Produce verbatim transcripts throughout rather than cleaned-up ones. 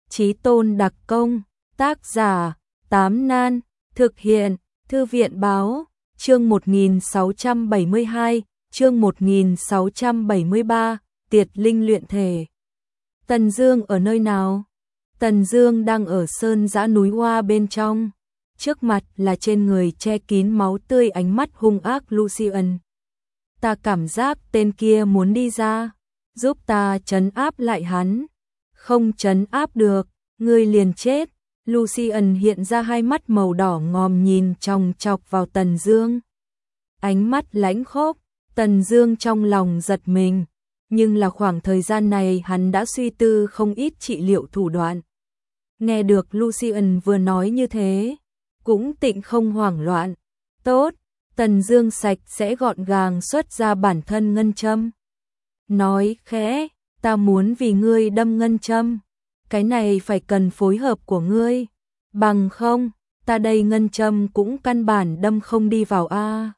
Chí tôn đặc công, tác giả, Tám Nan, thực hiện, Thư viện báo, chương một nghìn sáu trăm bảy mươi hai, chương một nghìn sáu trăm bảy mươi ba, Tiệt Linh luyện thể. Tần Dương ở nơi nào? Tần Dương đang ở sơn dã núi hoa bên trong, trước mặt là trên người che kín máu tươi ánh mắt hung ác Lucian. Ta cảm giác tên kia muốn đi ra, giúp ta trấn áp lại hắn. Không trấn áp được, ngươi liền chết. Lucian hiện ra hai mắt màu đỏ ngòm nhìn chòng chọc vào Tần Dương. Ánh mắt lãnh khốc, Tần Dương trong lòng giật mình, nhưng là khoảng thời gian này hắn đã suy tư không ít trị liệu thủ đoạn. Nghe được Lucian vừa nói như thế, cũng tịnh không hoảng loạn. Tốt, Tần Dương sạch sẽ gọn gàng xuất ra bản thân ngân châm. Nói khẽ, ta muốn vì ngươi đâm ngân châm. Cái này phải cần phối hợp của ngươi. Bằng không, ta đây ngân châm cũng căn bản đâm không đi vào a.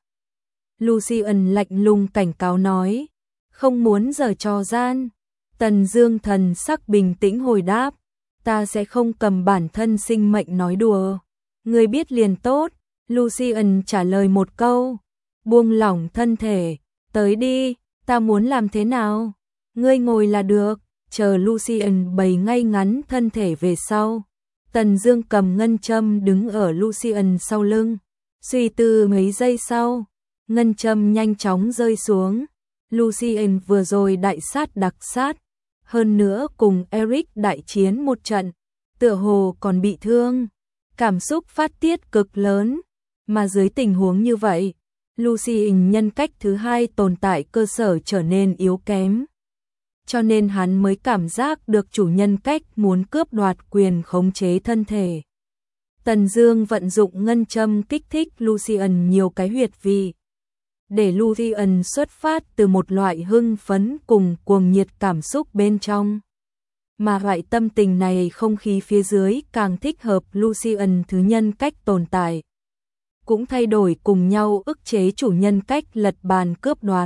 Lucian lạnh lùng cảnh cáo nói, không muốn giở trò gian. Tần Dương thần sắc bình tĩnh hồi đáp, ta sẽ không cầm bản thân sinh mệnh nói đùa. Ngươi biết liền tốt. Lucian trả lời một câu, buông lỏng thân thể, tới đi, ta muốn làm thế nào? Ngươi ngồi là được. Chờ Lucian bày ngay ngắn thân thể về sau, Tần Dương cầm ngân châm đứng ở Lucian sau lưng, suy tư mấy giây sau, ngân châm nhanh chóng rơi xuống. Lucian vừa rồi đại sát đặc sát, hơn nữa cùng Eric đại chiến một trận, tựa hồ còn bị thương, cảm xúc phát tiết cực lớn, mà dưới tình huống như vậy, Lucian nhân cách thứ hai tồn tại cơ sở trở nên yếu kém. Cho nên hắn mới cảm giác được chủ nhân cách muốn cướp đoạt quyền khống chế thân thể. Tần Dương vận dụng ngân châm kích thích Lucian nhiều cái huyệt vị, để Lucian xuất phát từ một loại hưng phấn cùng cuồng nhiệt cảm xúc bên trong. Mà loại tâm tình này không khí phía dưới càng thích hợp Lucian thứ nhân cách tồn tại. Cũng thay đổi cùng nhau ức chế chủ nhân cách lật bàn cướp đoạt.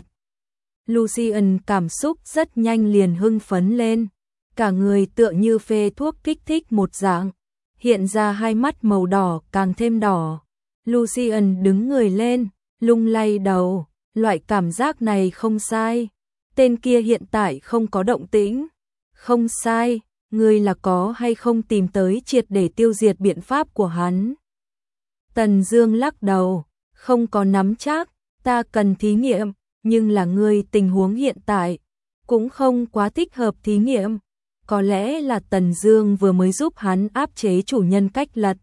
Lucian cảm xúc rất nhanh liền hưng phấn lên, cả người tựa như phê thuốc kích thích một dạng, hiện ra hai mắt màu đỏ càng thêm đỏ. Lucian đứng người lên, lung lay đầu, loại cảm giác này không sai. Tên kia hiện tại không có động tĩnh. Không sai, ngươi là có hay không tìm tới triệt để tiêu diệt biện pháp của hắn? Tần Dương lắc đầu, không có nắm chắc, ta cần thí nghiệm. Nhưng là ngươi tình huống hiện tại cũng không quá thích hợp thí nghiệm. Có lẽ là Tần Dương vừa mới giúp hắn áp chế chủ nhân cách lật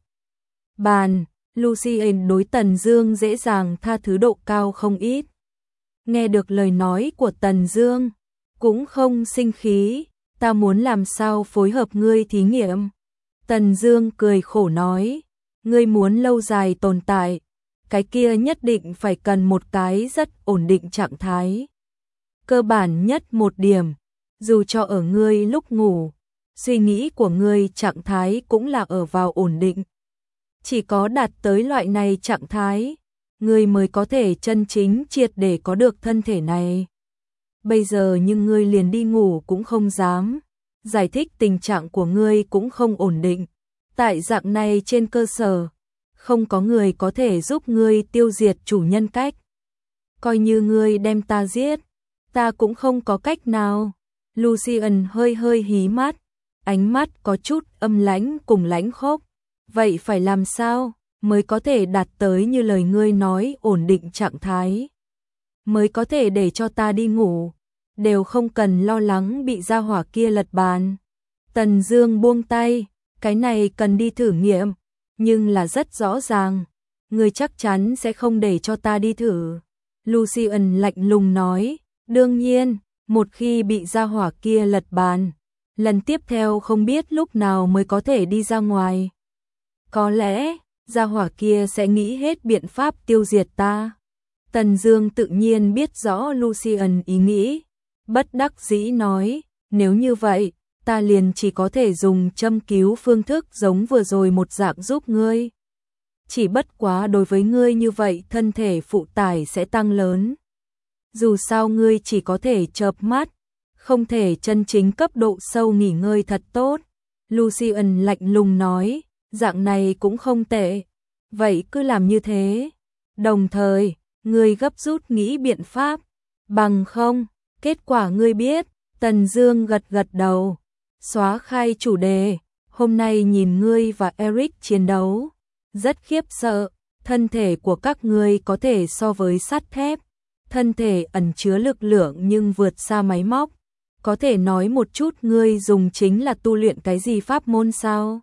bàn. Lucian đối Tần Dương dễ dàng tha thứ độ cao không ít. Nghe được lời nói của Tần Dương, cũng không sinh khí, ta muốn làm sao phối hợp ngươi thí nghiệm. Tần Dương cười khổ nói, ngươi muốn lâu dài tồn tại, cái kia nhất định phải cần một cái rất ổn định trạng thái. Cơ bản nhất một điểm, dù cho ở ngươi lúc ngủ, suy nghĩ của ngươi trạng thái cũng là ở vào ổn định. Chỉ có đạt tới loại này trạng thái, ngươi mới có thể chân chính triệt để có được thân thể này. Bây giờ nhưng ngươi liền đi ngủ cũng không dám, giải thích tình trạng của ngươi cũng không ổn định. Tại dạng này trên cơ sở, không có người có thể giúp ngươi tiêu diệt chủ nhân cách. Coi như ngươi đem ta giết, ta cũng không có cách nào. Lucian hơi hơi hí mắt, ánh mắt có chút âm lãnh cùng lãnh khốc. Vậy phải làm sao mới có thể đạt tới như lời ngươi nói ổn định trạng thái? Mới có thể để cho ta đi ngủ, đều không cần lo lắng bị gia hỏa kia lật bàn. Tần Dương buông tay, cái này cần đi thử nghiệm. Nhưng là rất rõ ràng, ngươi chắc chắn sẽ không để cho ta đi thử. Lucian lạnh lùng nói, đương nhiên, một khi bị gia hỏa kia lật bàn, lần tiếp theo không biết lúc nào mới có thể đi ra ngoài. Có lẽ, gia hỏa kia sẽ nghĩ hết biện pháp tiêu diệt ta. Tần Dương tự nhiên biết rõ Lucian ý nghĩ, bất đắc dĩ nói, nếu như vậy, ta liền chỉ có thể dùng châm cứu phương thức giống vừa rồi một dạng giúp ngươi. Chỉ bất quá đối với ngươi như vậy thân thể phụ tải sẽ tăng lớn. Dù sao ngươi chỉ có thể chợp mắt, không thể chân chính cấp độ sâu nghỉ ngơi thật tốt. Lucian lạnh lùng nói, dạng này cũng không tệ. Vậy cứ làm như thế. Đồng thời, ngươi gấp rút nghĩ biện pháp. Bằng không, kết quả ngươi biết. Tần Dương gật gật đầu. Xóa khai chủ đề. Hôm nay nhìn ngươi và Eric chiến đấu. Rất khiếp sợ. Thân thể của các ngươi có thể so với sắt thép. Thân thể ẩn chứa lực lượng nhưng vượt xa máy móc. Có thể nói một chút ngươi dùng chính là tu luyện cái gì pháp môn sao?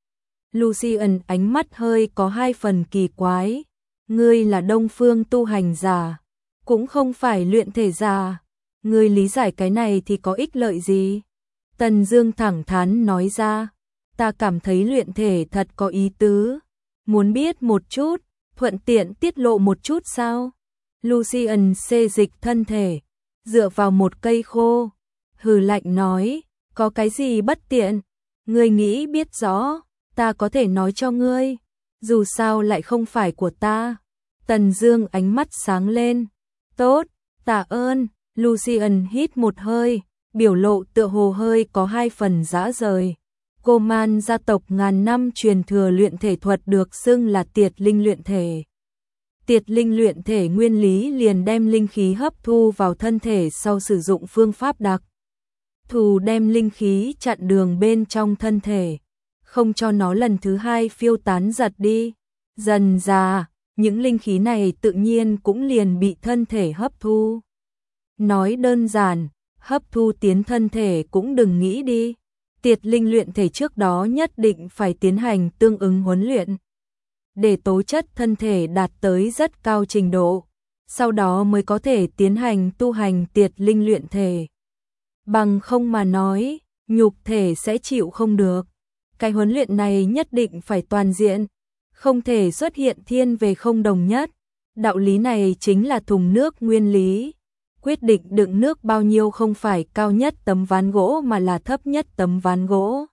Lucian ánh mắt hơi có hai phần kỳ quái. Ngươi là Đông Phương tu hành giả, cũng không phải luyện thể giả. Ngươi lý giải cái này thì có ích lợi gì? Tần Dương thẳng thắn nói ra, ta cảm thấy luyện thể thật có ý tứ. Muốn biết một chút, thuận tiện tiết lộ một chút sao? Lucian xê dịch thân thể, dựa vào một cây khô, hừ lạnh nói, có cái gì bất tiện? Ngươi nghĩ biết rõ, ta có thể nói cho ngươi, dù sao lại không phải của ta. Tần Dương ánh mắt sáng lên, tốt, tạ ơn. Lucian hít một hơi, biểu lộ tựa hồ hơi có hai phần dã rời. Coman gia tộc ngàn năm truyền thừa luyện thể thuật được xưng là Tiệt linh luyện thể. Tiệt linh luyện thể nguyên lý liền đem linh khí hấp thu vào thân thể sau sử dụng phương pháp đặc thù đem linh khí chặn đường bên trong thân thể, không cho nó lần thứ hai phiêu tán giật đi. Dần dà, những linh khí này tự nhiên cũng liền bị thân thể hấp thu. Nói đơn giản, hấp thu tiến thân thể cũng đừng nghĩ đi. Tiệt linh luyện thể trước đó nhất định phải tiến hành tương ứng huấn luyện, để tố chất thân thể đạt tới rất cao trình độ, sau đó mới có thể tiến hành tu hành tiệt linh luyện thể. Bằng không mà nói, nhục thể sẽ chịu không được. Cái huấn luyện này nhất định phải toàn diện, không thể xuất hiện thiên về không đồng nhất. Đạo lý này chính là thùng nước nguyên lý. Quyết định đựng nước bao nhiêu không phải cao nhất tấm ván gỗ mà là thấp nhất tấm ván gỗ.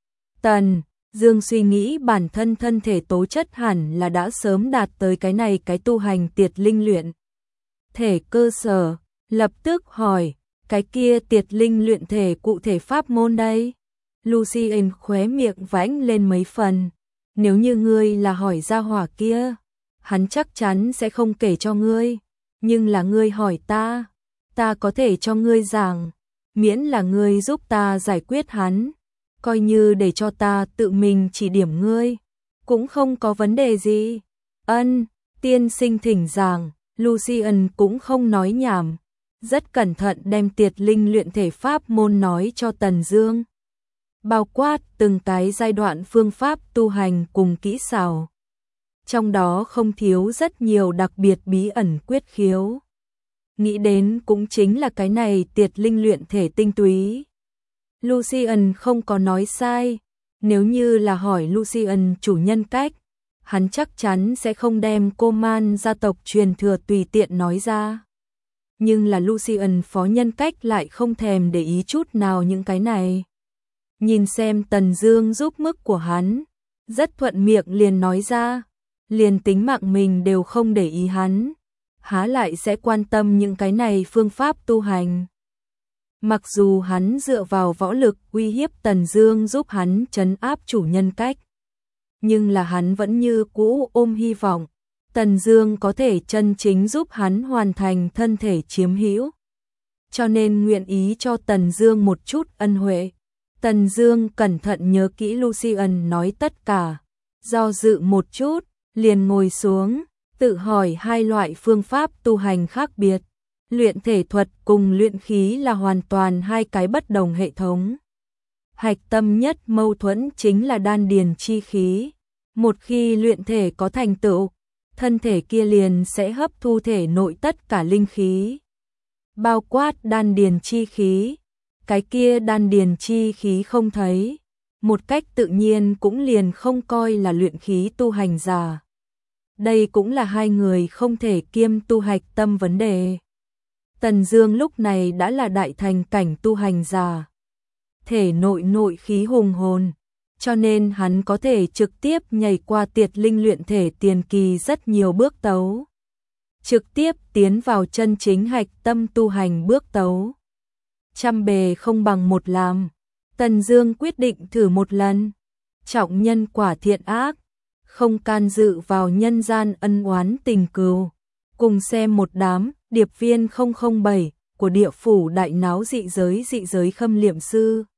Tần Dương suy nghĩ bản thân thân thể tố chất hẳn là đã sớm đạt tới cái này cái tu hành tiệt linh luyện thể cơ sở, lập tức hỏi, cái kia tiệt linh luyện thể cụ thể pháp môn đây? Lucian khóe miệng vãnh lên mấy phần, nếu như ngươi là hỏi gia hỏa kia, hắn chắc chắn sẽ không kể cho ngươi, nhưng là ngươi hỏi ta, ta có thể cho ngươi giảng, miễn là ngươi giúp ta giải quyết hắn, coi như để cho ta tự mình chỉ điểm ngươi, cũng không có vấn đề gì. Ân, tiên sinh thỉnh giảng. Lucian cũng không nói nhảm, rất cẩn thận đem tiệt linh luyện thể pháp môn nói cho Tần Dương, bao quát từng cái giai đoạn phương pháp tu hành cùng kỹ xảo, trong đó không thiếu rất nhiều đặc biệt bí ẩn quyết khiếu. Nghĩ đến cũng chính là cái này tiệt linh luyện thể tinh túy. Lucian không có nói sai, nếu như là hỏi Lucian chủ nhân cách, hắn chắc chắn sẽ không đem Coman gia tộc truyền thừa tùy tiện nói ra. Nhưng là Lucian phó nhân cách lại không thèm để ý chút nào những cái này. Nhìn xem Tần Dương giúp mức của hắn, rất thuận miệng liền nói ra, liền tính mạng mình đều không để ý hắn, há lại sẽ quan tâm những cái này phương pháp tu hành. Mặc dù hắn dựa vào võ lực uy hiếp Tần Dương giúp hắn trấn áp chủ nhân cách, nhưng là hắn vẫn như cũ ôm hy vọng Tần Dương có thể chân chính giúp hắn hoàn thành thân thể chiếm hữu, cho nên nguyện ý cho Tần Dương một chút ân huệ. Tần Dương cẩn thận nhớ kỹ Lucian nói tất cả, do dự một chút, liền ngồi xuống, tự hỏi hai loại phương pháp tu hành khác biệt. Luyện thể thuật cùng luyện khí là hoàn toàn hai cái bất đồng hệ thống. Hạch tâm nhất mâu thuẫn chính là đan điền chi khí. Một khi luyện thể có thành tựu, thân thể kia liền sẽ hấp thu thể nội tất cả linh khí, bao quát đan điền chi khí. Cái kia đan điền chi khí không thấy, một cách tự nhiên cũng liền không coi là luyện khí tu hành giả. Đây cũng là hai người không thể kiêm tu hạch tâm vấn đề. Tần Dương lúc này đã là đại thành cảnh tu hành giả, thể nội nội khí hùng hồn, cho nên hắn có thể trực tiếp nhảy qua tiệt linh luyện thể tiền kỳ rất nhiều bước tấu, trực tiếp tiến vào chân chính hạch tâm tu hành bước tấu. Trăm bề không bằng một làm, Tần Dương quyết định thử một lần, trọng nhân quả thiện ác, không can dự vào nhân gian ân oán tình cừu, cùng xem một đám điệp viên không không bảy của địa phủ đại náo dị giới dị giới khâm liệm sư.